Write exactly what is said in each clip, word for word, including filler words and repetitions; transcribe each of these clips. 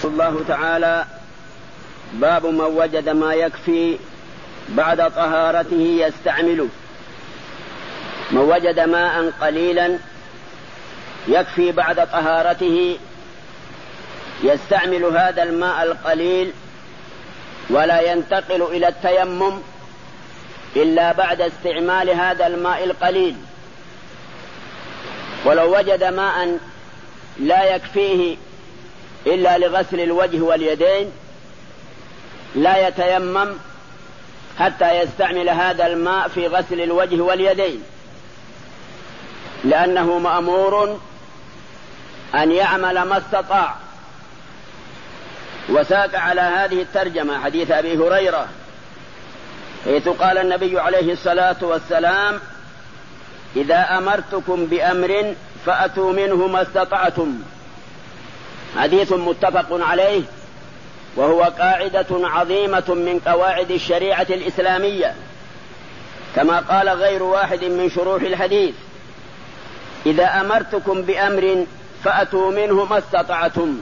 الله تعالى باب من وجد ما يكفي بعد طهارته يستعمله. من وجد ماء قليلا يكفي بعد طهارته يستعمل هذا الماء القليل ولا ينتقل إلى التيمم إلا بعد استعمال هذا الماء القليل. ولو وجد ماء لا يكفيه إلا لغسل الوجه واليدين لا يتيمم حتى يستعمل هذا الماء في غسل الوجه واليدين، لأنه مأمور أن يعمل ما استطاع. وساق على هذه الترجمة حديث أبي هريرة حيث قال النبي عليه الصلاة والسلام: إذا أمرتكم بأمر فأتوا منه ما استطعتم. حديث متفق عليه، وهو قاعدة عظيمة من قواعد الشريعة الإسلامية، كما قال غير واحد من شروح الحديث: إذا أمرتكم بأمر فأتوا منه ما استطعتم.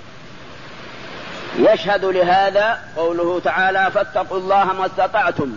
يشهد لهذا قوله تعالى: فاتقوا الله ما استطعتم.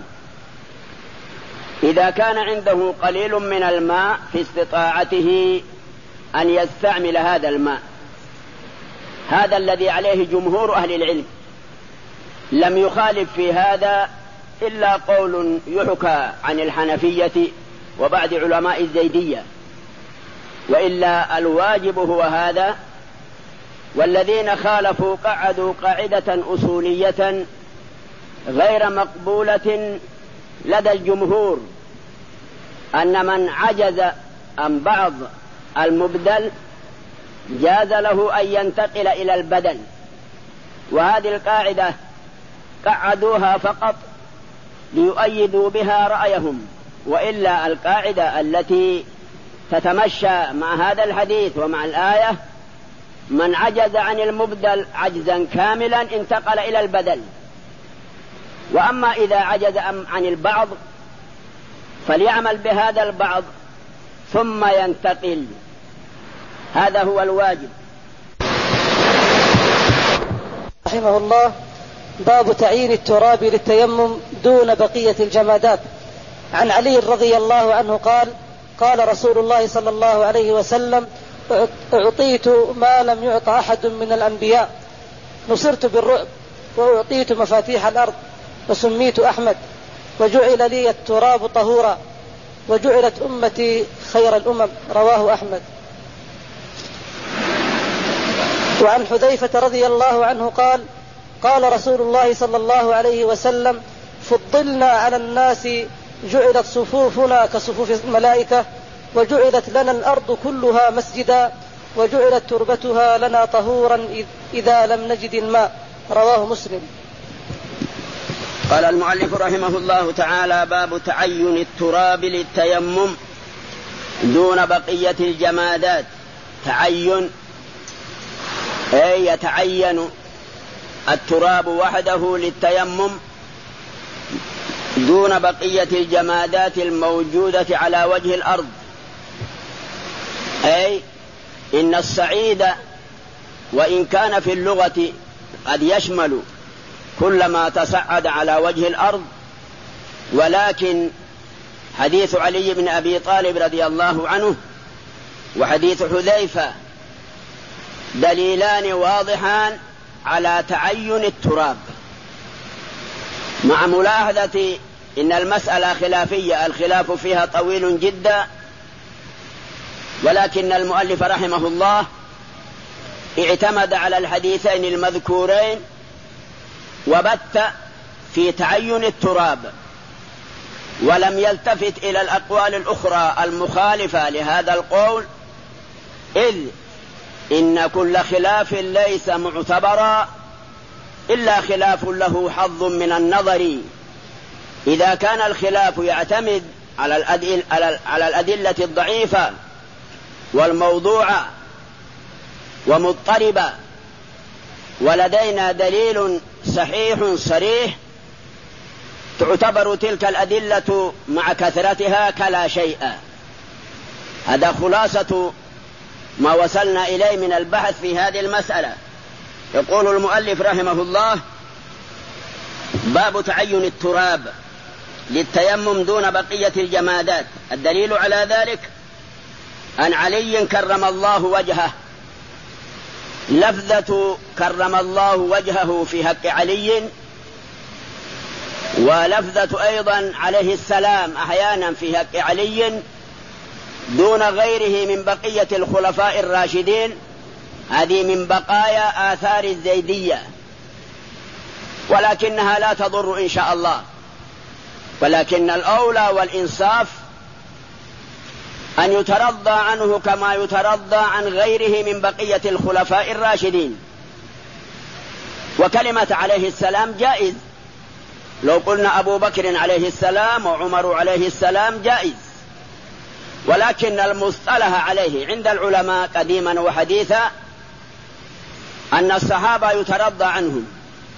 إذا كان عنده قليل من الماء في استطاعته أن يستعمل هذا الماء، هذا الذي عليه جمهور أهل العلم. لم يخالف في هذا إلا قول يحكى عن الحنفية وبعض علماء الزيدية، وإلا الواجب هو هذا. والذين خالفوا قعدوا قاعدة أصولية غير مقبولة لدى الجمهور، أن من عجز عن بعض المبدل جاز له أن ينتقل إلى البدل. وهذه القاعدة قعدوها فقط ليؤيدوا بها رأيهم، وإلا القاعدة التي تتمشى مع هذا الحديث ومع الآية: من عجز عن المبدل عجزا كاملا انتقل إلى البدل. وأما إذا عجز عن البعض فليعمل بهذا البعض ثم ينتقل، هذا هو الواجب. رحمه الله. باب تعيين التراب للتيمم دون بقية الجمادات. عن علي رضي الله عنه قال: قال رسول الله صلى الله عليه وسلم: أعطيت ما لم يعط أحد من الأنبياء، نصرت بالرعب، وأعطيت مفاتيح الأرض، وسميت أحمد، وجعل لي التراب طهورا، وجعلت أمتي خير الأمم. رواه أحمد. وعن حذيفة رضي الله عنه قال: قال رسول الله صلى الله عليه وسلم: فضلنا على الناس، جعلت صفوفنا كصفوف الملائكة، وجعلت لنا الأرض كلها مسجدا، وجعلت تربتها لنا طهورا إذا لم نجد الماء. رواه مسلم. قال المؤلف رحمه الله تعالى: باب تعين التراب للتيمم دون بقية الجمادات. تعين أي يتعين التراب وحده للتيمم دون بقية الجمادات الموجودة على وجه الأرض. أي إن الصعيد وإن كان في اللغة قد يشمل كل ما تصعد على وجه الأرض، ولكن حديث علي بن أبي طالب رضي الله عنه وحديث حذيفة دليلان واضحان على تعين التراب، مع ملاحظة إن المسألة خلافية، الخلاف فيها طويل جدا، ولكن المؤلف رحمه الله اعتمد على الحديثين المذكورين وبت في تعين التراب، ولم يلتفت إلى الأقوال الأخرى المخالفة لهذا القول، إذ إن كل خلاف ليس معتبرا إلا خلاف له حظ من النظر. إذا كان الخلاف يعتمد على الأدل على الأدلة الضعيفة والموضوعة ومضطربة، ولدينا دليل صحيح صريح، تعتبر تلك الأدلة مع كثرتها كلا شيء. هذا خلاصة ما وصلنا إليه من البحث في هذه المسألة. يقول المؤلف رحمه الله: باب تعين التراب للتيمم دون بقية الجمادات. الدليل على ذلك أن علي كرم الله وجهه، لفظة كرم الله وجهه في حق علي، ولفظة أيضا عليه السلام أحيانا في حق علي دون غيره من بقية الخلفاء الراشدين، هذه من بقايا آثار الزيدية، ولكنها لا تضر إن شاء الله، ولكن الأولى والإنصاف أن يترضى عنه كما يترضى عن غيره من بقية الخلفاء الراشدين. وكلمة عليه السلام جائز، لو قلنا أبو بكر عليه السلام وعمر عليه السلام جائز، ولكن المصطلح عليه عند العلماء قديما وحديثا أن الصحابة يترضى عنهم،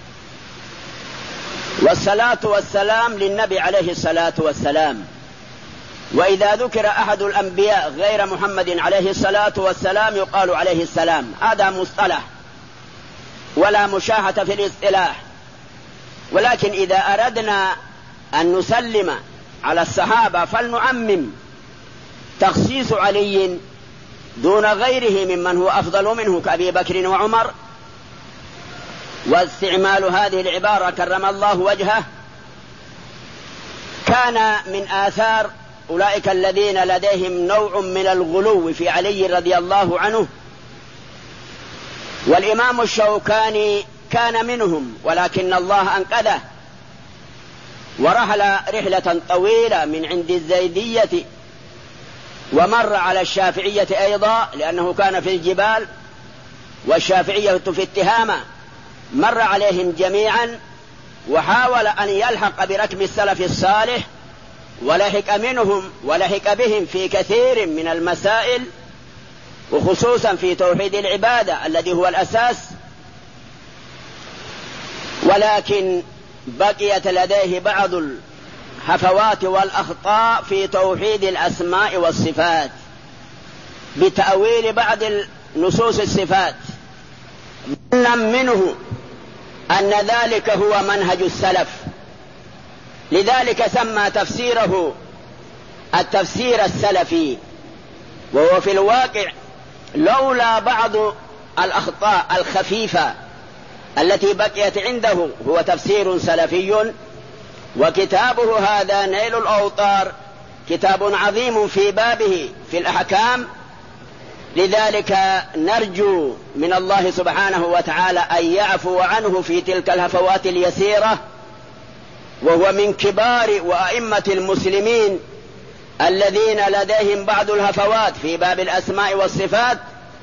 والصلاة والسلام للنبي عليه الصلاة والسلام. وإذا ذكر أحد الأنبياء غير محمد عليه الصلاة والسلام يقال عليه السلام، هذا مصطلح ولا مشاحة في الاصطلاح. ولكن إذا أردنا أن نسلم على الصحابة فلنعمم تخصيص علي دون غيره ممن هو أفضل منه كأبي بكر وعمر، واستعمال هذه العبارة كرم الله وجهه كان من آثار أولئك الذين لديهم نوع من الغلو في علي رضي الله عنه. والإمام الشوكاني كان منهم، ولكن الله أنقذه ورحل رحلة طويلة من عند الزيدية، ومر على الشافعية أيضا لأنه كان في الجبال، والشافعية في التهامة، مر عليهم جميعا وحاول أن يلحق بركب السلف الصالح، ولحق منهم ولحق بهم في كثير من المسائل، وخصوصا في توحيد العبادة الذي هو الأساس، ولكن بقيت لديه بعض الهفوات والأخطاء في توحيد الأسماء والصفات بتأويل بعض نصوص الصفات، منه أن ذلك هو منهج السلف، لذلك سمى تفسيره التفسير السلفي. وهو في الواقع لولا بعض الأخطاء الخفيفة التي بقيت عنده هو تفسير سلفي. وكتابه هذا نيل الأوطار كتاب عظيم في بابه في الأحكام، لذلك نرجو من الله سبحانه وتعالى أن يعفو عنه في تلك الهفوات اليسيرة، وهو من كبار وأئمة المسلمين الذين لديهم بعض الهفوات في باب الأسماء والصفات،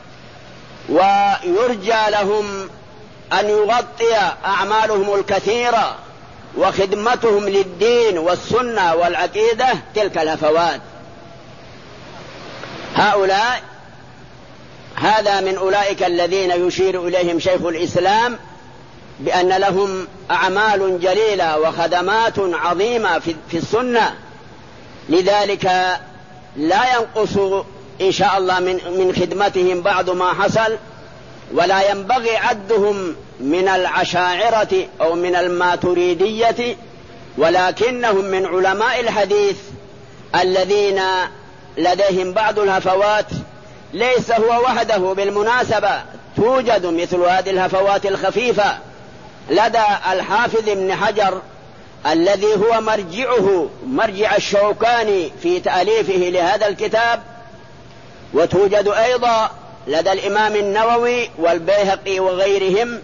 ويرجى لهم أن يغطي أعمالهم الكثيرة وخدمتهم للدين والسنة والعقيدة تلك الهفوات. هؤلاء هذا من أولئك الذين يشير إليهم شيخ الإسلام بأن لهم أعمال جليلة وخدمات عظيمة في السنة، لذلك لا ينقص إن شاء الله من من خدمتهم بعض ما حصل، ولا ينبغي عدهم من العشاعرة أو من الماتريدية، ولكنهم من علماء الحديث الذين لديهم بعض الهفوات. ليس هو وحده بالمناسبة، توجد مثل هذه الهفوات الخفيفة لدى الحافظ ابن حجر الذي هو مرجعه مرجع الشوكاني في تأليفه لهذا الكتاب، وتوجد أيضا لدى الإمام النووي والبيهقي وغيرهم.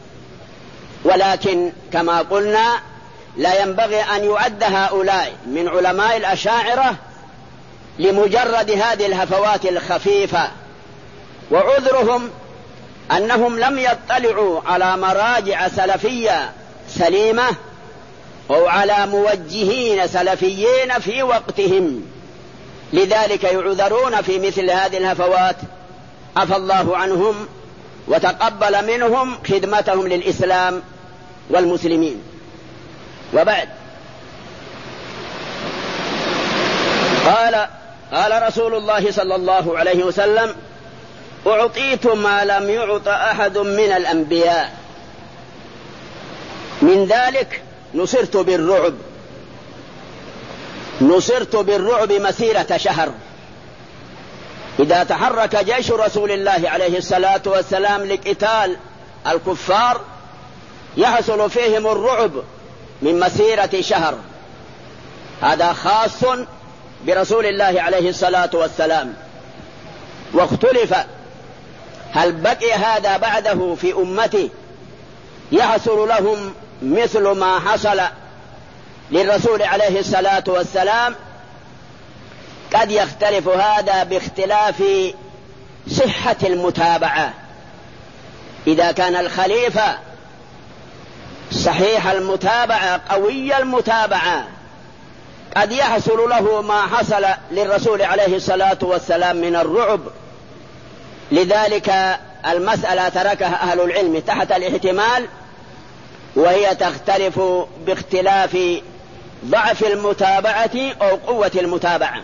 ولكن كما قلنا لا ينبغي أن يعد هؤلاء من علماء الأشاعرة لمجرد هذه الهفوات الخفيفة، وعذرهم أنهم لم يطلعوا على مراجع سلفية سليمة أو على موجهين سلفيين في وقتهم، لذلك يعذرون في مثل هذه الهفوات. عفى الله عنهم وتقبل منهم خدمتهم للإسلام والمسلمين. وبعد، قال قال رسول الله صلى الله عليه وسلم: أعطيت ما لم يعط أحد من الأنبياء، من ذلك نصرت بالرعب، نصرت بالرعب مسيرة شهر. إذا تحرك جيش رسول الله عليه الصلاة والسلام لقتال الكفار يحصل فيهم الرعب من مسيرة شهر. هذا خاص برسول الله عليه الصلاة والسلام. واختلف هل بقي هذا بعده في أمته يحصل لهم مثل ما حصل للرسول عليه الصلاة والسلام. قد يختلف هذا باختلاف صحة المتابعة. إذا كان الخليفة صحيح المتابعة قوي المتابعة قد يحصل له ما حصل للرسول عليه الصلاة والسلام من الرعب. لذلك المسألة تركها أهل العلم تحت الاحتمال، وهي تختلف باختلاف ضعف المتابعة أو قوة المتابعة.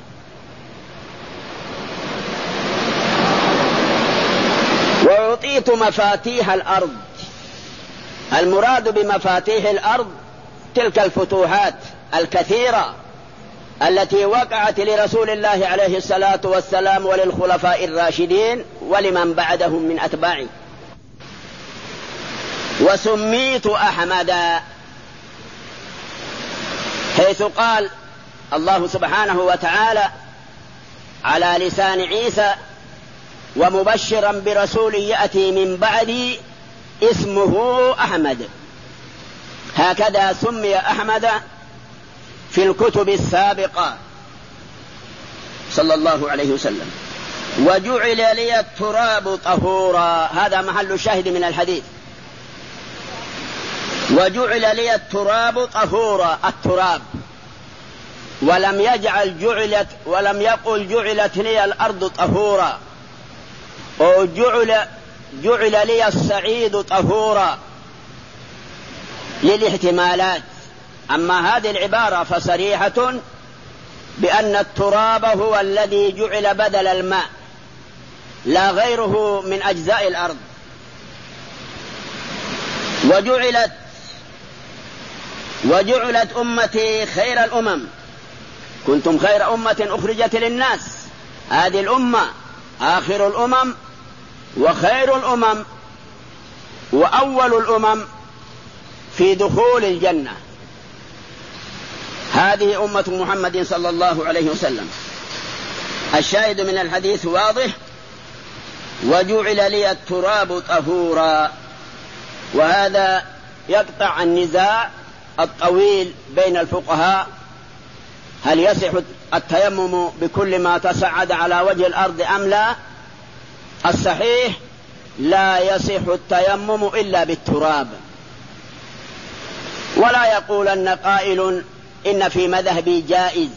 وأعطيت مفاتيح الأرض. المراد بمفاتيح الأرض تلك الفتوحات الكثيرة التي وقعت لرسول الله عليه الصلاة والسلام وللخلفاء الراشدين ولمن بعدهم من أتباعه. وسميت أحمدا، حيث قال الله سبحانه وتعالى على لسان عيسى: ومبشرا برسول يأتي من بعدي اسمه أحمد. هكذا سمي أحمد في الكتب السابقة صلى الله عليه وسلم. وجعل لي التراب طهورا، هذا محل الشاهد من الحديث. وجعل لي التراب طهورا، التراب، ولم يجعل جعلت ولم يقل جعلت لي الأرض طهورا، أو جعل جعل لي الصعيد طهورا للاحتمالات. أما هذه العبارة فصريحة بأن التراب هو الذي جعل بدل الماء لا غيره من أجزاء الأرض. وجعلت وجعلت أمتي خير الأمم، كنتم خير أمة أخرجت للناس. هذه الأمة آخر الأمم وخير الأمم وأول الأمم في دخول الجنة. هذه أمة محمد صلى الله عليه وسلم. الشاهد من الحديث واضح: وجعل لي التراب طهورا. وهذا يقطع النزاع الطويل بين الفقهاء: هل يصح التيمم بكل ما تصعد على وجه الأرض أم لا؟ الصحيح لا يصح التيمم إلا بالتراب. ولا يقولن قائل إن في مذهبي جائز.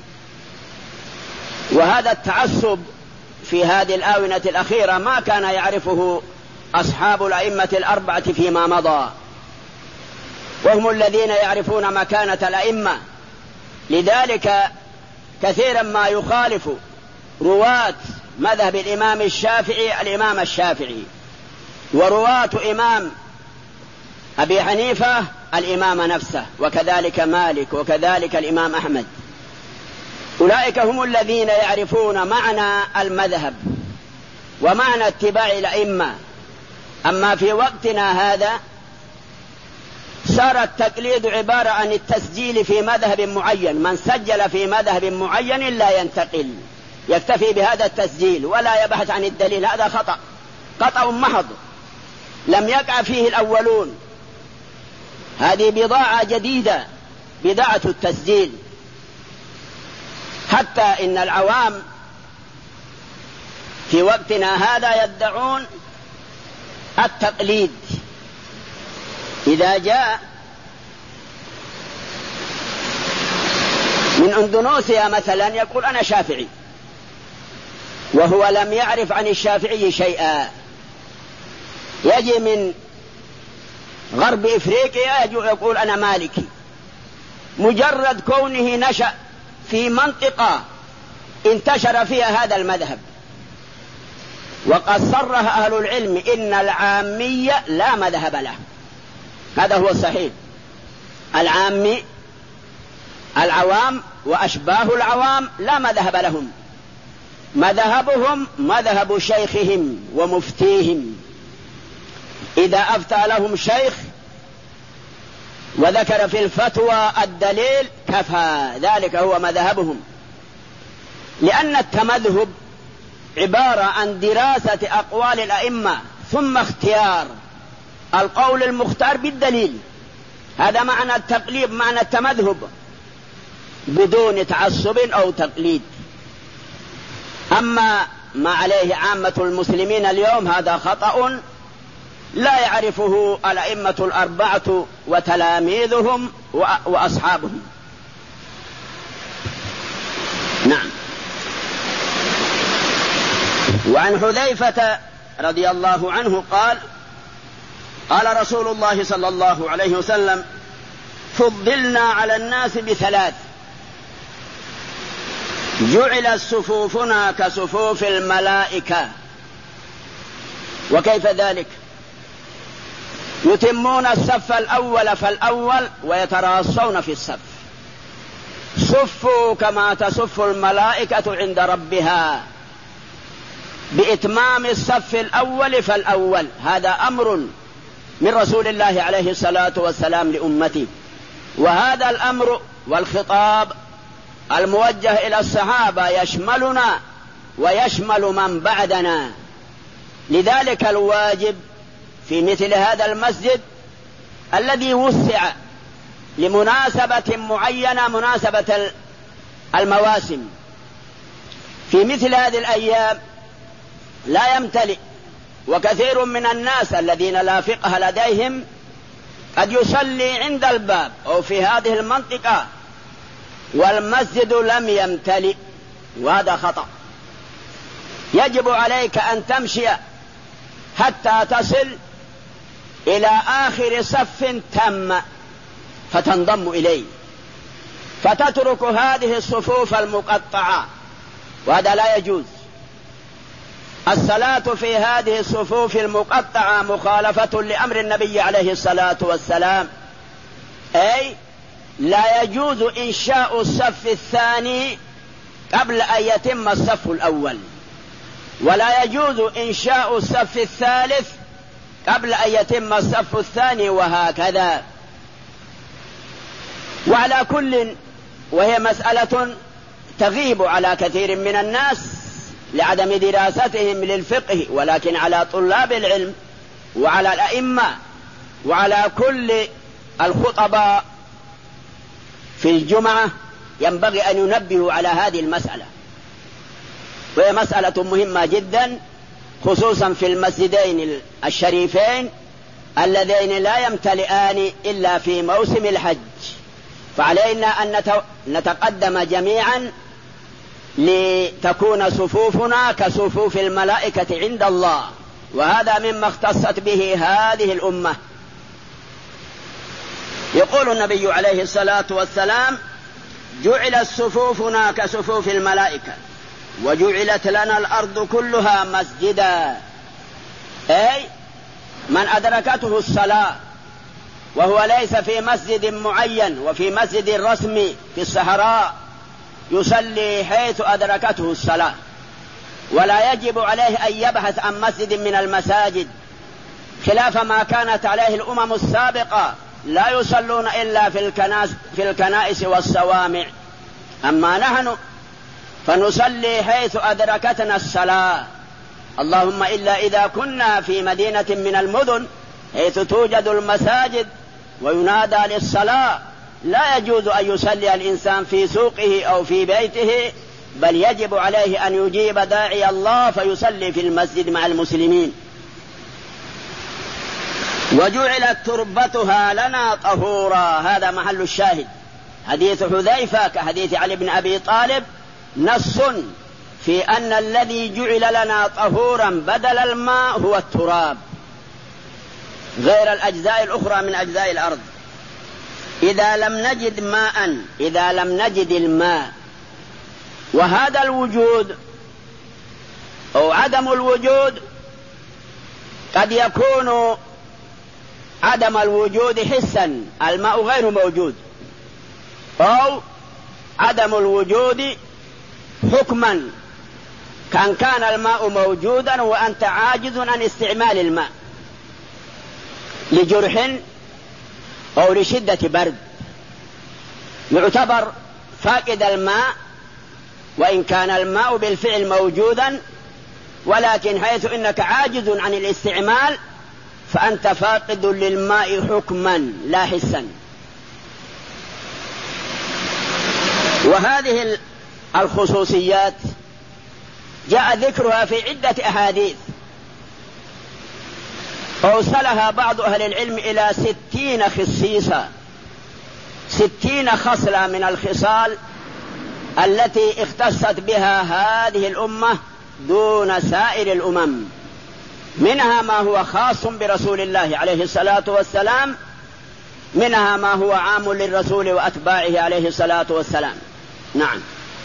وهذا التعصب في هذه الآونة الأخيرة ما كان يعرفه أصحاب الأئمة الأربعة فيما مضى، وهم الذين يعرفون مكانة الأئمة. لذلك كثيرا ما يخالف رواة مذهب الإمام الشافعي الإمام الشافعي، ورواة إمام أبي حنيفة الإمام نفسه، وكذلك مالك، وكذلك الإمام أحمد. أولئك هم الذين يعرفون معنى المذهب ومعنى اتباع الأئمة. أما في وقتنا هذا صار التقليد عبارة عن التسجيل في مذهب معين، من سجل في مذهب معين لا ينتقل، يكتفي بهذا التسجيل ولا يبحث عن الدليل. هذا خطأ، خطأ محض لم يقع فيه الأولون. هذه بضاعة جديدة، بضاعة التسجيل. حتى إن العوام في وقتنا هذا يدعون التقليد. إذا جاء من أندونيسيا مثلا يقول أنا شافعي، وهو لم يعرف عن الشافعي شيئا. يجي من غرب إفريقيا يقول أنا مالكي، مجرد كونه نشأ في منطقة انتشر فيها هذا المذهب. وقد صرح أهل العلم إن العامية لا مذهب له، هذا هو الصحيح. العامي العوام وأشباه العوام لا مذهب لهم، مذهبهم مذهب شيخهم ومفتيهم، إذا أفتى لهم شيخ وذكر في الفتوى الدليل كفى، ذلك هو مذهبهم. لأن التمذهب عبارة عن دراسة أقوال الأئمة ثم اختيار القول المختار بالدليل، هذا معنى التقليد، معنى التمذهب، بدون تعصب أو تقليد. أما ما عليه عامة المسلمين اليوم هذا خطأ لا يعرفه الأئمة الأربعة وتلاميذهم وأصحابهم. نعم. وعن حذيفة رضي الله عنه قال قال رسول الله صلى الله عليه وسلم: فضلنا على الناس بثلاث: جعلت صفوفنا كصفوف الملائكة. وكيف ذلك؟ يتمون الصف الأول فالأول ويتراصون في الصف. صفوا كما تصف الملائكة عند ربها، بإتمام الصف الأول فالأول. هذا أمر من رسول الله عليه الصلاة والسلام لأمته، وهذا الأمر والخطاب الموجه إلى الصحابة يشملنا ويشمل من بعدنا. لذلك الواجب في مثل هذا المسجد الذي وسع لمناسبة معينة، مناسبة المواسم، في مثل هذه الأيام لا يمتلئ، وكثير من الناس الذين لا فقه لديهم قد يصلي عند الباب أو في هذه المنطقة والمسجد لم يمتلئ، وهذا خطأ. يجب عليك أن تمشي حتى تصل إلى آخر صف تم فتنضم إليه، فتترك هذه الصفوف المقطعة، وهذا لا يجوز. الصلاة في هذه الصفوف المقطعة مخالفة لأمر النبي عليه الصلاة والسلام، أي لا يجوز إنشاء الصف الثاني قبل أن يتم الصف الأول، ولا يجوز إنشاء الصف الثالث قبل أن يتم الصف الثاني، وهكذا. وعلى كل، وهي مسألة تغيب على كثير من الناس لعدم دراستهم للفقه، ولكن على طلاب العلم وعلى الأئمة وعلى كل الخطباء في الجمعة ينبغي أن ينبهوا على هذه المسألة، وهي مسألة مهمة جدا، خصوصا في المسجدين الشريفين اللذين لا يمتلئان إلا في موسم الحج. فعلينا أن نتقدم جميعا لتكون صفوفنا كصفوف الملائكة عند الله، وهذا مما اختصت به هذه الأمة. يقول النبي عليه الصلاة والسلام: جعلت صفوفنا كصفوف الملائكة وجعلت لنا الأرض كلها مسجدا، أي من أدركته الصلاة وهو ليس في مسجد معين وفي مسجد رسمي في الصحراء يصلي حيث أدركته الصلاة، ولا يجب عليه أن يبحث عن مسجد من المساجد، خلاف ما كانت عليه الأمم السابقة، لا يصلون إلا في الكنائس, في الكنائس والصوامع. أما نحن فنصلي حيث أدركتنا الصلاة، اللهم إلا إذا كنا في مدينة من المدن حيث توجد المساجد وينادى للصلاة، لا يجوز أن يصلي الإنسان في سوقه أو في بيته، بل يجب عليه أن يجيب داعي الله فيصلي في المسجد مع المسلمين. وجعلت تربتها لنا طهورا، هذا محل الشاهد. حديث حذيفة كحديث علي بن أبي طالب نص في أن الذي جعل لنا طهورا بدل الماء هو التراب، غير الأجزاء الأخرى من أجزاء الأرض. إذا لم نجد ماء، إذا لم نجد الماء، وهذا الوجود أو عدم الوجود قد يكون عدم الوجود حسا، الماء غير موجود، أو عدم الوجود حكما، كان كان الماء موجودا وأنت عاجز عن استعمال الماء لجرح أو لشدة برد، يعتبر فاقد الماء وإن كان الماء بالفعل موجودا، ولكن حيث إنك عاجز عن الاستعمال فأنت فاقد للماء حكما لا حسا. وهذه الخصوصيات جاء ذكرها في عدة أحاديث، أوصلها بعض أهل العلم إلى ستين خصيصة، ستين خصلة من الخصال التي اختصت بها هذه الأمة دون سائر الأمم، منها ما هو خاص برسول الله عليه الصلاة والسلام، منها ما هو عام للرسول وأتباعه عليه الصلاة والسلام. نعم.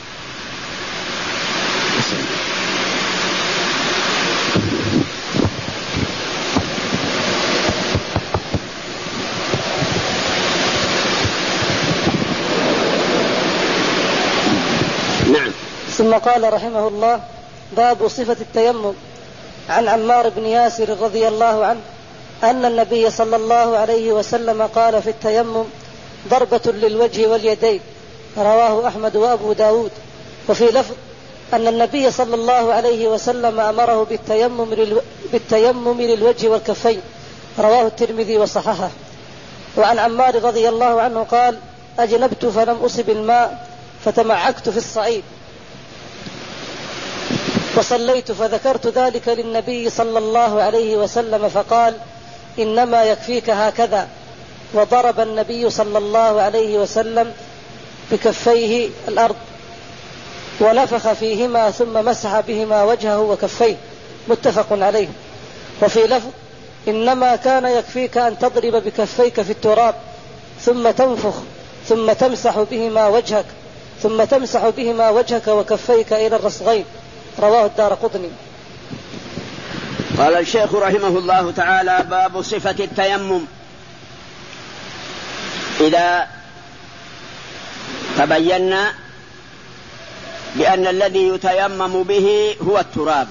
نعم. ثم قال رحمه الله: باب صفة التيمم. عن عمار بن ياسر رضي الله عنه أن النبي صلى الله عليه وسلم قال في التيمم: ضربة للوجه واليدين. رواه أحمد وأبو داود. وفي لفظ أن النبي صلى الله عليه وسلم أمره بالتيمم, للو... بالتيمم للوجه والكفين. رواه الترمذي وصححه. وعن عمار رضي الله عنه قال: أجنبت فلم أصب الماء فتمعكت في الصعيد وصليت، فذكرت ذلك للنبي صلى الله عليه وسلم فقال: إنما يكفيك هكذا. وضرب النبي صلى الله عليه وسلم بكفيه الأرض ونفخ فيهما ثم مسح بهما وجهه وكفيه. متفق عليه. وفي لفظ: إنما كان يكفيك أن تضرب بكفيك في التراب ثم تنفخ ثم تمسح بهما وجهك ثم تمسح بهما وجهك وكفيك إلى الرسغين. رواه الدارقطني. قال الشيخ رحمه الله تعالى: باب صفة التيمم. إذا تبينا بأن الذي يتيمم به هو التراب،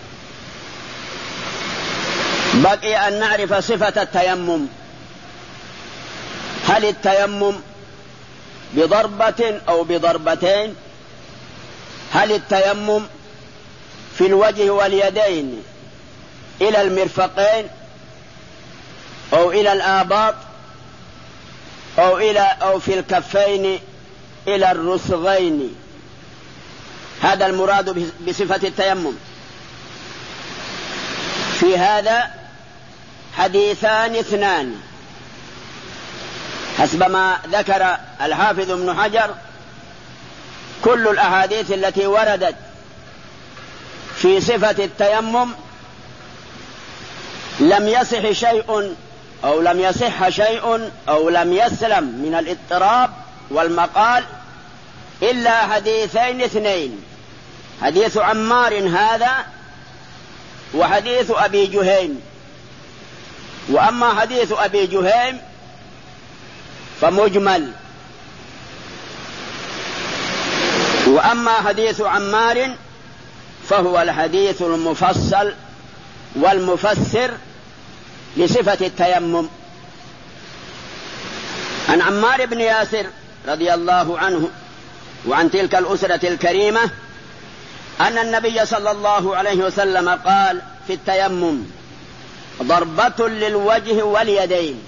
بقي أن نعرف صفة التيمم. هل التيمم بضربة أو بضربتين؟ هل التيمم في الوجه واليدين إلى المرفقين أو إلى الآباط أو إلى أو في الكفين إلى الرسغين؟ هذا المراد بصفة التيمم. في هذا حديثان اثنان حسب ما ذكر الحافظ ابن حجر. كل الأحاديث التي وردت في صفة التيمم لم يصح شيء أو لم يصح شيء أو لم يسلم من الاضطراب والمقال إلا حديثين اثنين: حديث عمار هذا وحديث أبي جهيم. وأما حديث أبي جهيم فمجمل، وأما حديث عمار فهو الحديث المفصل والمفسر لصفة التيمم. عن عمار بن ياسر رضي الله عنه وعن تلك الأسرة الكريمة أن النبي صلى الله عليه وسلم قال في التيمم: ضربة للوجه واليدين.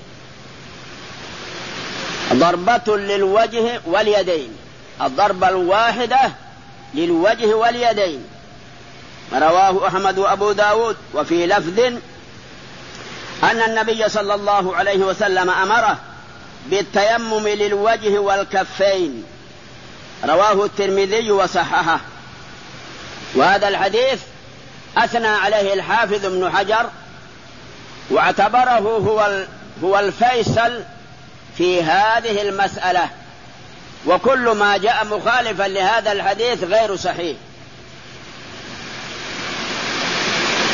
ضربة للوجه واليدين، الضربة الواحدة للوجه واليدين. رواه أحمد وأبو داود. وفي لفظ أن النبي صلى الله عليه وسلم أمره بالتيمم للوجه والكفين. رواه الترمذي وصححه. وهذا الحديث أثنى عليه الحافظ ابن حجر واعتبره هو هو الفيصل في هذه المسألة، وكل ما جاء مخالفا لهذا الحديث غير صحيح.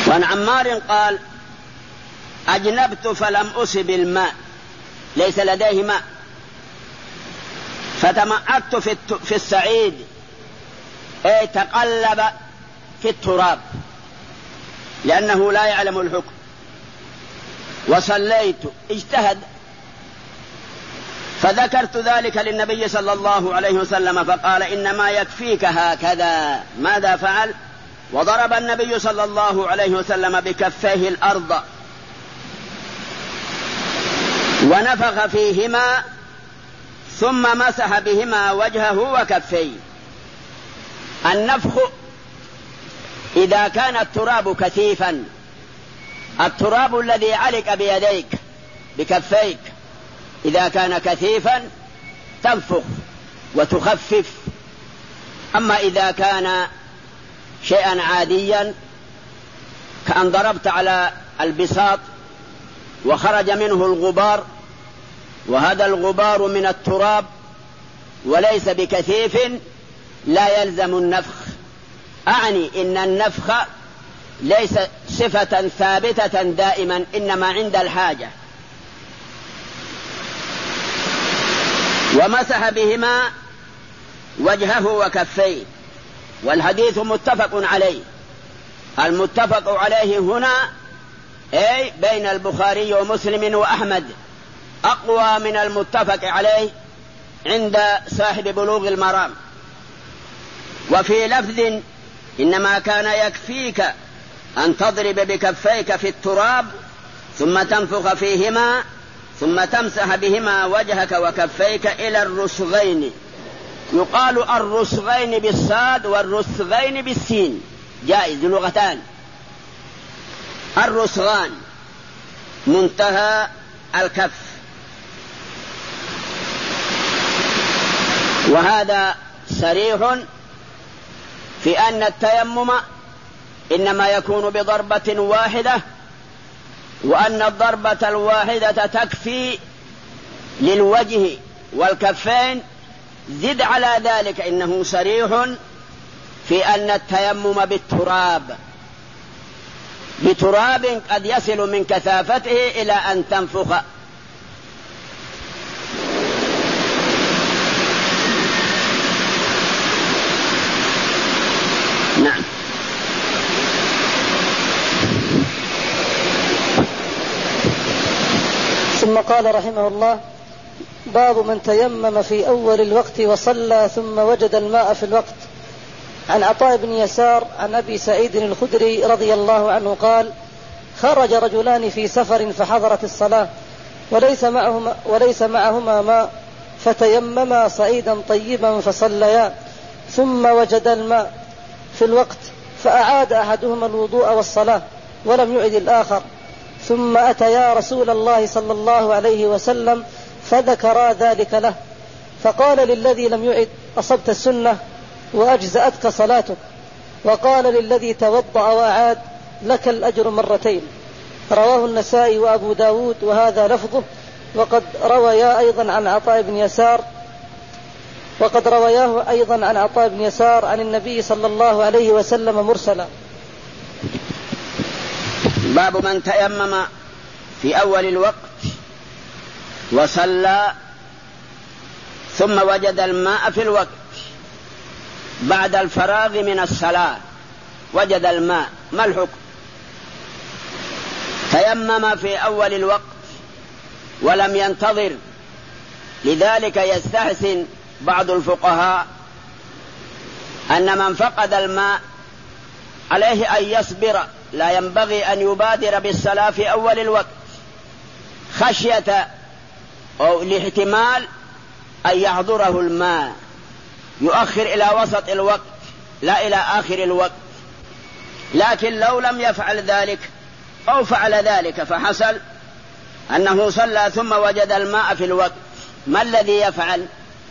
وعن عمار قال أجنبت فلم أصب الماء، ليس لديه ماء، فتمعكت في السعيد، أي تقلب في التراب لأنه لا يعلم الحكم، وصليت، اجتهد، فذكرت ذلك للنبي صلى الله عليه وسلم فقال إنما يكفيك هكذا. ماذا فعل؟ وضرب النبي صلى الله عليه وسلم بكفيه الأرض ونفخ فيهما ثم مسح بهما وجهه وكفيه. النفخ إذا كان التراب كثيفا، التراب الذي علق بيديك بكفيك إذا كان كثيفا تنفخ وتخفف. أما إذا كان شيئا عاديا كأن ضربت على البساط وخرج منه الغبار، وهذا الغبار من التراب وليس بكثيف، لا يلزم النفخ. أعني إن النفخ ليس صفة ثابتة دائما، إنما عند الحاجة. ومسح بهما وجهه وكفيه، والحديث متفق عليه. المتفق عليه هنا أي بين البخاري ومسلم وأحمد أقوى من المتفق عليه عند صاحب بلوغ المرام. وفي لفظ إنما كان يكفيك أن تضرب بكفيك في التراب ثم تنفخ فيهما ثم تمسح بهما وجهك وكفيك إلى الرسغين. يقال الرسغين بالصاد والرسغين بالسين، جائز لغتان. الرسغان منتهى الكف، وهذا صريح في أن التيمم إنما يكون بضربة واحدة، وأن الضربة الواحدة تكفي للوجه والكفين. زد على ذلك إنه صريح في أن التيمم بالتراب بتراب قد يصل من كثافته إلى أن تنفخ. نعم. ثم قال رحمه الله: باب من تيمم في أول الوقت وصلى ثم وجد الماء في الوقت. عن عطاء بن يسار عن أبي سعيد الخدري رضي الله عنه قال: خرج رجلان في سفر فحضرت الصلاة وليس معهما, وليس معهما ماء، فتيمما صعيدا طيبا فصليا، ثم وجد الماء في الوقت، فأعاد أحدهما الوضوء والصلاة ولم يعد الآخر، ثم أتيا رسول الله صلى الله عليه وسلم فذكرا ذلك له، فقال للذي لم يعد: أصبت السنة وأجزأتك صلاتك. وقال للذي توضأ وأعاد: لك الأجر مرتين. رواه النسائي وأبو داود وهذا لفظه. وقد رويا أيضا عن عطاء بن يسار وقد روياه أيضا عن عطاء بن يسار عن النبي صلى الله عليه وسلم مرسلا. باب من تيمم في أول الوقت وصلى ثم وجد الماء في الوقت بعد الفراغ من الصلاة، وجد الماء، ما الحكم؟ تيمم في أول الوقت ولم ينتظر، لذلك يستحسن بعض الفقهاء أن من فقد الماء عليه أن يصبر، لا ينبغي أن يبادر بالصلاة في أول الوقت خشية أو لاحتمال أن يحضره الماء، يؤخر إلى وسط الوقت لا إلى آخر الوقت. لكن لو لم يفعل ذلك أو فعل ذلك فحصل أنه صلى ثم وجد الماء في الوقت، ما الذي يفعل؟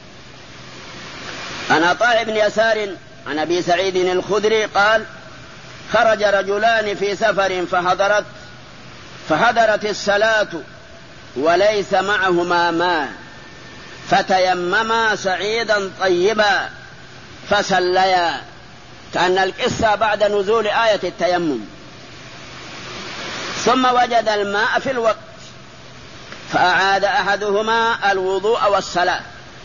عن عطاء بن يسار عن أبي سعيد الخدري قال: خرج رجلان في سفر فحضرت فحضرت الصلاة وليس معهما ماء، فتيمما صعيدا طيبا فصليا. كأن القصة بعد نزول آية التيمم، ثم وجد الماء في الوقت فأعاد أحدهما الوضوء والصلاة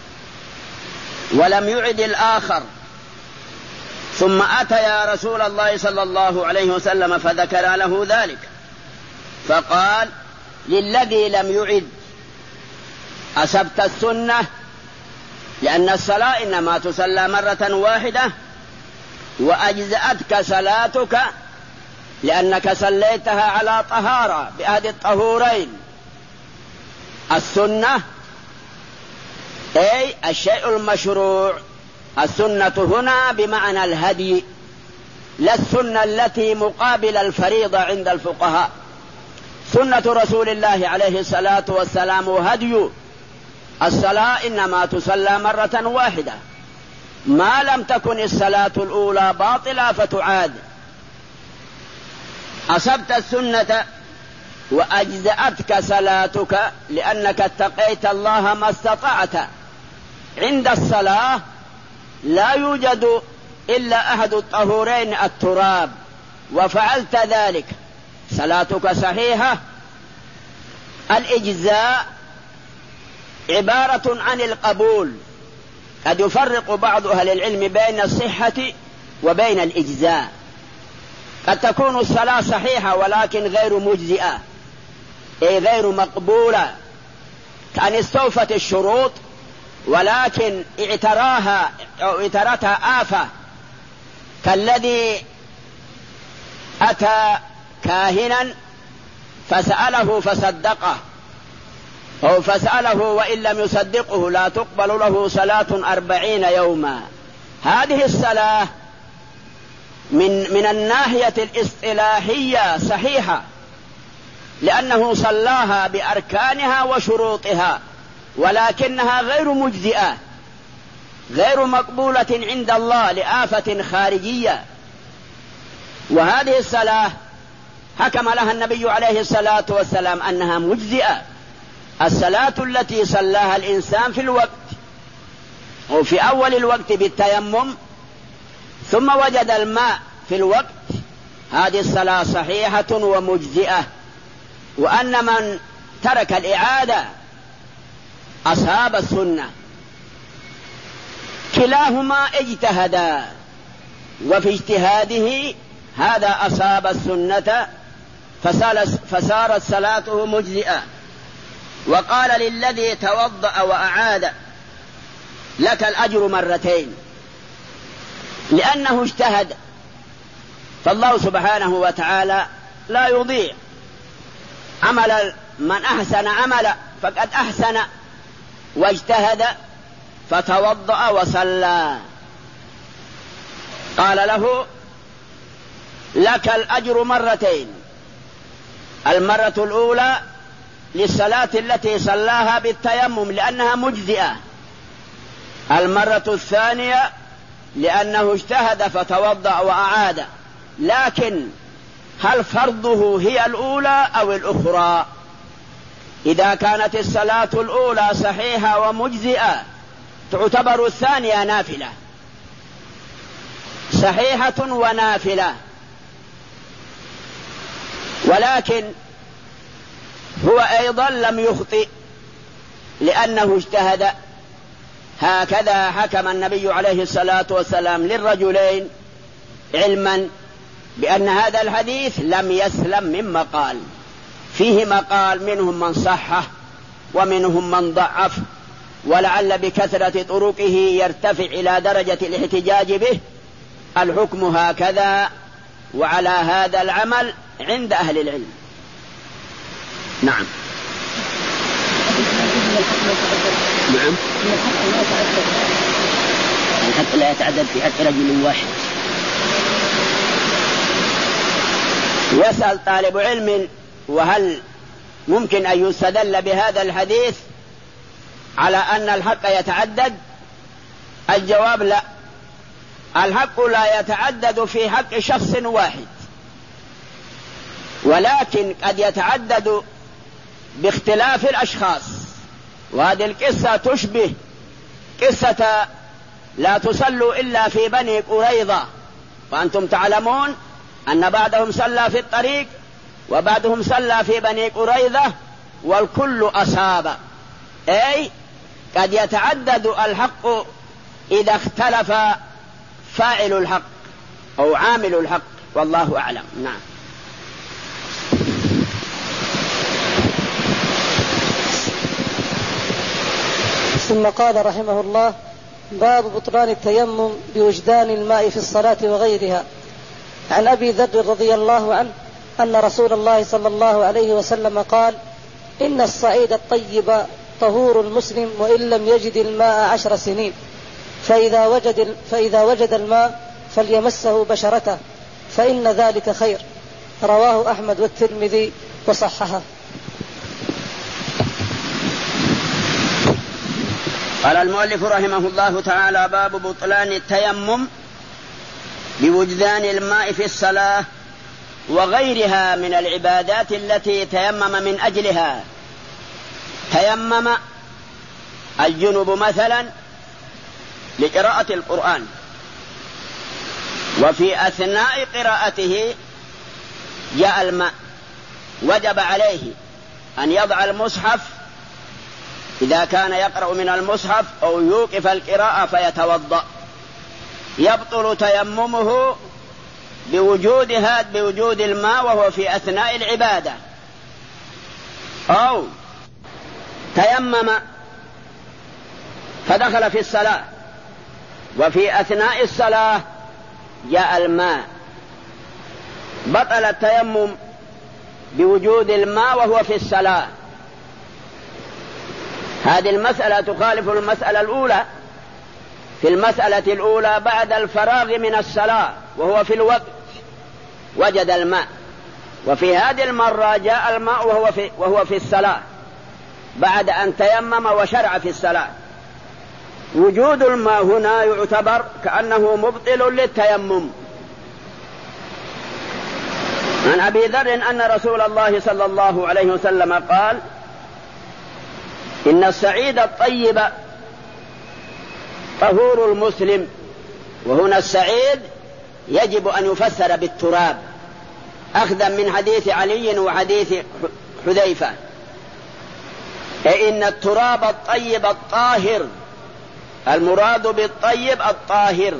ولم يعد الآخر، ثم أتى يا رسول الله صلى الله عليه وسلم فذكر له ذلك، فقال للذي لم يعد أصبت السنة، لأن الصلاة إنما تصلى مرة واحدة، وأجزأتك صلاتك لأنك صليتها على طهارة بأحد الطهورين. السنة أي الشيء المشروع، السنة هنا بمعنى الهدي، لا السنة التي مقابل الفريضة عند الفقهاء. سنة رسول الله عليه الصلاة والسلام هدي، الصلاة إنما تصلى مرة واحدة، ما لم تكن الصلاة الأولى باطلة فتعاد. أصبت السنة وأجزأتك صلاتك لأنك اتقيت الله ما استطعت. عند الصلاة لا يوجد إلا أحد الطهورين التراب، وفعلت ذلك صلاتك صحيحة. الإجزاء عبارة عن القبول، قد يفرق بعض أهل العلم بين الصحة وبين الإجزاء. قد تكون الصلاة صحيحة ولكن غير مجزئة، أي غير مقبولة، كأن استوفت الشروط ولكن اعتراها أو اعترتها آفة، كالذي أتى كاهنا فسأله فصدقه، أو فسأله وإن لم يصدقه لا تقبل له صلاة أربعين يوما. هذه الصلاة من, من الناحية الاصطلاحية صحيحة، لأنه صلاها بأركانها وشروطها، ولكنها غير مجزئة، غير مقبولة عند الله لآفة خارجية. وهذه الصلاة حكم لها النبي عليه الصلاة والسلام أنها مجزئة، الصلاة التي صلاها الإنسان في الوقت أو في أول الوقت بالتيمم ثم وجد الماء في الوقت، هذه الصلاة صحيحة ومجزئة. وأن من ترك الإعادة أصحاب السنة، كلاهما اجتهدا، وفي اجتهاده هذا أصاب السنة فصارت صلاته مجزئة. وقال للذي توضأ وأعاد لك الأجر مرتين، لأنه اجتهد، فالله سبحانه وتعالى لا يضيع عمل من أحسن عملا فقد أحسن واجتهد فتوضأ وصلى. قال له لك الأجر مرتين، المرة الأولى للصلاة التي صلاها بالتيمم لأنها مجزئة، المرة الثانية لأنه اجتهد فتوضأ وأعاد. لكن هل فرضه هي الأولى أو الأخرى؟ إذا كانت الصلاة الأولى صحيحة ومجزئة تعتبر الثانية نافلة، صحيحة ونافلة. ولكن هو أيضا لم يخطئ لأنه اجتهد. هكذا حكم النبي عليه الصلاة والسلام للرجلين علما بأن هذا الحديث لم يسلم من مقال، فيه مقال منهم من صحه ومنهم من ضعف، ولعل بكثرة طرقه يرتفع إلى درجة الاحتجاج به. الحكم هكذا وعلى هذا العمل عند أهل العلم. نعم. نعم. الحق لا يتعدد في حق رجل واحد. يسأل طالب علم وهل ممكن أن يستدل بهذا الحديث على أن الحق يتعدد؟ الجواب لا، الحق لا يتعدد في حق شخص واحد، ولكن قد يتعدد باختلاف الأشخاص. وهذه القصة تشبه قصة لا تصلوا إلا في بني قريظة، وأنتم تعلمون أن بعضهم صلى في الطريق وبعضهم صلى في بني قريظة والكل أصاب، أي قد يتعدد الحق إذا اختلف فاعل الحق أو عامل الحق، والله أعلم. نعم. ثم قال رحمه الله: باب بطلان التيمم بوجدان الماء في الصلاة وغيرها. عن أبي ذر رضي الله عنه أن رسول الله صلى الله عليه وسلم قال: إن الصعيد الطيب طهور المسلم وإن لم يجد الماء عشر سنين، فإذا وجد, فإذا وجد الماء فليمسه بشرته فإن ذلك خير. رواه أحمد والترمذي وصححه. قال المؤلف رحمه الله تعالى: باب بطلان التيمم بوجدان الماء في الصلاة وغيرها من العبادات التي تيمم من أجلها. تيمم الجنب مثلا لقراءة القرآن، وفي أثناء قراءته جاء الماء، وجب عليه أن يضع المصحف إذا كان يقرأ من المصحف أو يوقف القراءة فيتوضأ. يبطل تيممه بوجود هذا بوجود الماء وهو في أثناء العبادة، أو تيمم فدخل في الصلاة وفي أثناء الصلاة جاء الماء، بطل التيمم بوجود الماء وهو في الصلاة. هذه المسألة تخالف المسألة الأولى. في المسألة الأولى بعد الفراغ من الصلاة وهو في الوقت وجد الماء، وفي هذه المرة جاء الماء وهو في, وهو في الصلاة بعد أن تيمم وشرع في الصلاة. وجود الماء هنا يعتبر كأنه مبطل للتيمم. عن أبي ذر أن رسول الله صلى الله عليه وسلم قال: إن الصعيد الطيب طهور المسلم. وهنا السعيد يجب أن يفسر بالتراب أخذا من حديث علي وحديث حذيفة، أي إن التراب الطيب الطاهر، المراد بالطيب الطاهر،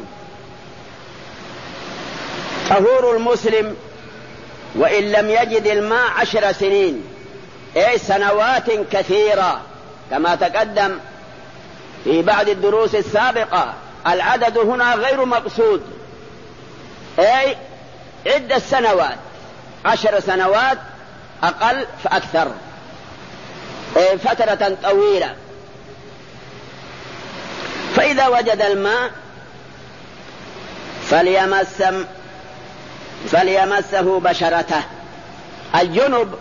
طهور المسلم وإن لم يجد الماء عشر سنين، أي سنوات كثيرة، كما تقدم في بعض الدروس السابقة. العدد هنا غير مقصود، أي عدة سنوات، عشر سنوات أقل فأكثر، أي فترة طويلة. فإذا وجد الماء فليمس فليمسه بشرته. الجنب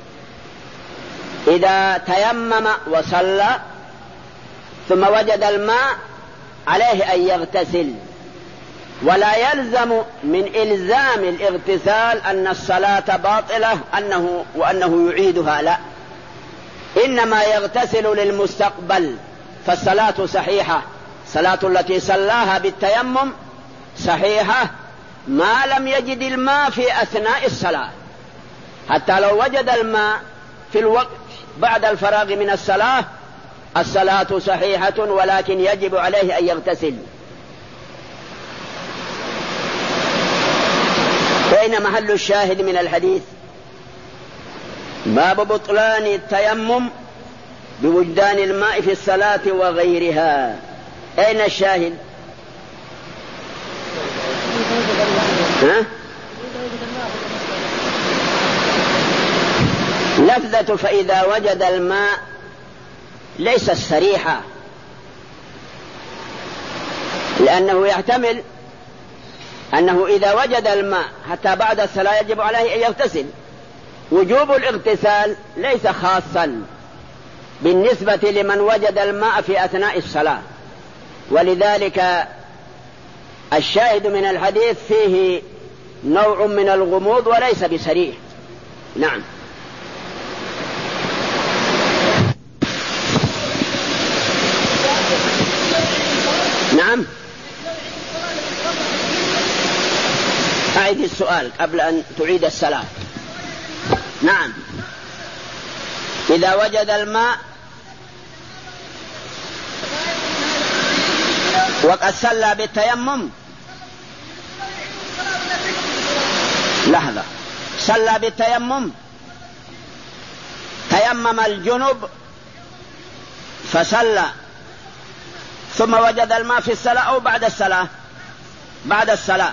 إذا تيمم وصلى ثم وجد الماء عليه أن يغتسل، ولا يلزم من إلزام الاغتسال أن الصلاة باطلة أنه وأنه يعيدها، لا، إنما يغتسل للمستقبل، فالصلاة صحيحة، الصلاة التي صلاها بالتيمم صحيحة ما لم يجد الماء في أثناء الصلاة. حتى لو وجد الماء في الوقت بعد الفراغ من الصلاة الصلاة صحيحة، ولكن يجب عليه أن يغتسل. فأين محل الشاهد من الحديث؟ باب بطلان التيمم بوجدان الماء في الصلاة وغيرها. أين الشاهد؟ ها؟ لفظة فإذا وجد الماء ليس الصريحة، لأنه يحتمل أنه إذا وجد الماء حتى بعد الصلاة يجب عليه أن يغتسل. وجوب الاغتسال ليس خاصا بالنسبة لمن وجد الماء في أثناء الصلاة، ولذلك الشاهد من الحديث فيه نوع من الغموض وليس بصريح. نعم. نعم. أعيد السؤال قبل أن تعيد الصلاة. نعم، إذا وجد الماء وقد صلى بالتيمم، لحظة، صلى بالتيمم، تيمم الجنب فصلى ثم وجد الماء في الصلاة أو بعد الصلاة؟ بعد الصلاة،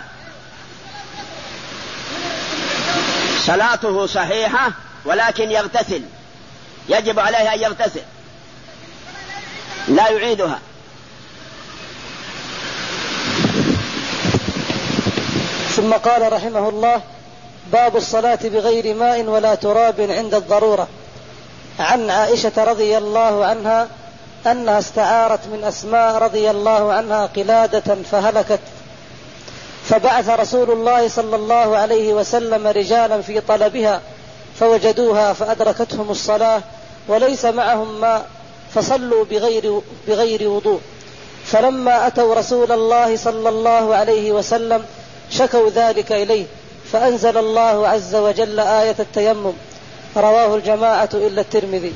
صلاته صحيحة ولكن يغتسل، يجب عليه أن يغتسل لا يعيدها. ثم قال رحمه الله: باب الصلاة بغير ماء ولا تراب عند الضرورة. عن عائشة رضي الله عنها أنها استعارت من أسماء رضي الله عنها قلادة فهلكت، فبعث رسول الله صلى الله عليه وسلم رجالا في طلبها فوجدوها فأدركتهم الصلاة وليس معهم ماء فصلوا بغير, بغير وضوء. فلما أتوا رسول الله صلى الله عليه وسلم شكوا ذلك إليه، فأنزل الله عز وجل آية التيمم. رواه الجماعة إلا الترمذي.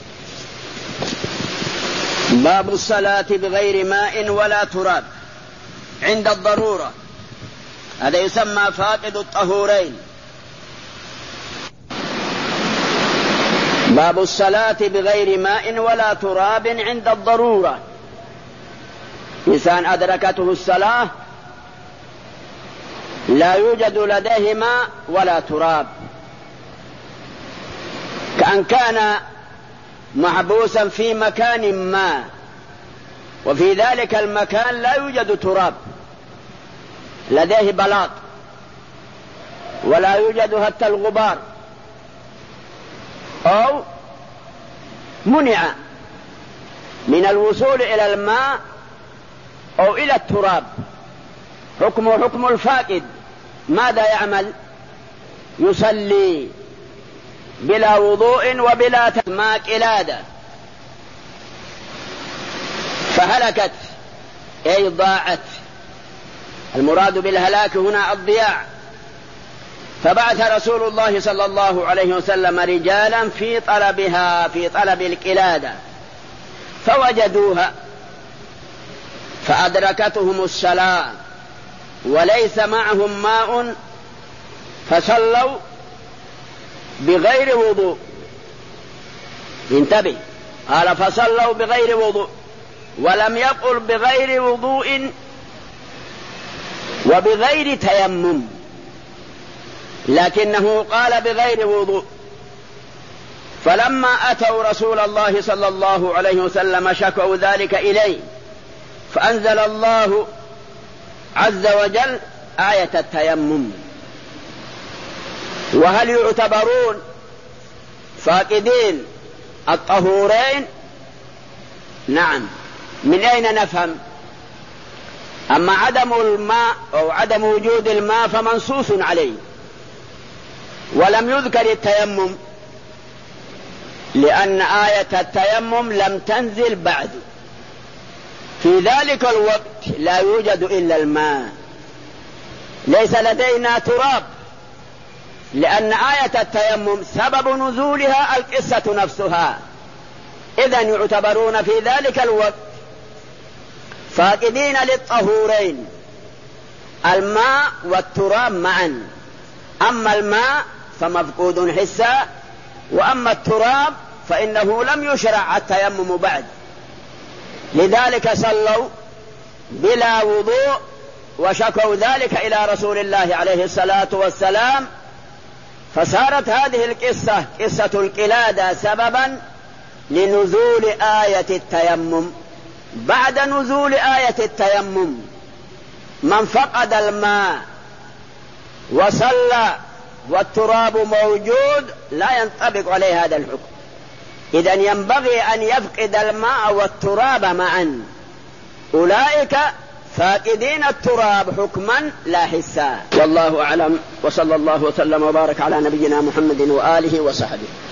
باب الصلاة بغير ماء ولا تراب عند الضرورة، هذا يسمى فاقد الطهورين. باب الصلاة بغير ماء ولا تراب عند الضرورة، إنسان أدركته الصلاة لا يوجد لديه ماء ولا تراب، كأن كان محبوسا في مكان ما وفي ذلك المكان لا يوجد تراب، لديه بلاط ولا يوجد حتى الغبار، أو منع من الوصول إلى الماء أو إلى التراب. حكم حكم الفاقد، ماذا يعمل؟ يصلي بلا وضوء وبلا ماء قلادة فهلكت أي ضاعت، المراد بالهلاك هنا الضياع. فبعث رسول الله صلى الله عليه وسلم رجالا في طلبها، في طلب القلادة، فوجدوها فأدركتهم الصلاة وليس معهم ماء فصلوا بغير وضوء. انتبه، قال فصلوا بغير وضوء، ولم يقل بغير وضوء وبغير تيمم، لكنه قال بغير وضوء. فلما أتوا رسول الله صلى الله عليه وسلم شكوا ذلك إليه، فأنزل الله عز وجل آية التيمم. وهل يعتبرون فاقدين الطهورين؟ نعم. من أين نفهم؟ أما عدم الماء أو عدم وجود الماء فمنصوص عليه، ولم يذكر التيمم لأن آية التيمم لم تنزل بعد. في ذلك الوقت لا يوجد إلا الماء، ليس لدينا تراب، لأن آية التيمم سبب نزولها القصة نفسها. إذن يعتبرون في ذلك الوقت فاقدين للطهورين، الماء والتراب معا. أما الماء فمفقود حسا، وأما التراب فإنه لم يشرع التيمم بعد. لذلك صلوا بلا وضوء وشكوا ذلك إلى رسول الله عليه الصلاة والسلام، فصارت هذه القصة قصة القلادة سببا لنزول آية التيمم. بعد نزول آية التيمم من فقد الماء وصلى والتراب موجود لا ينطبق عليه هذا الحكم. إذن ينبغي أن يفقد الماء والتراب معا، أولئك فاقدين التراب حكما لا حسا. والله أعلم، وصلى الله وسلم وبارك على نبينا محمد وآله وصحبه.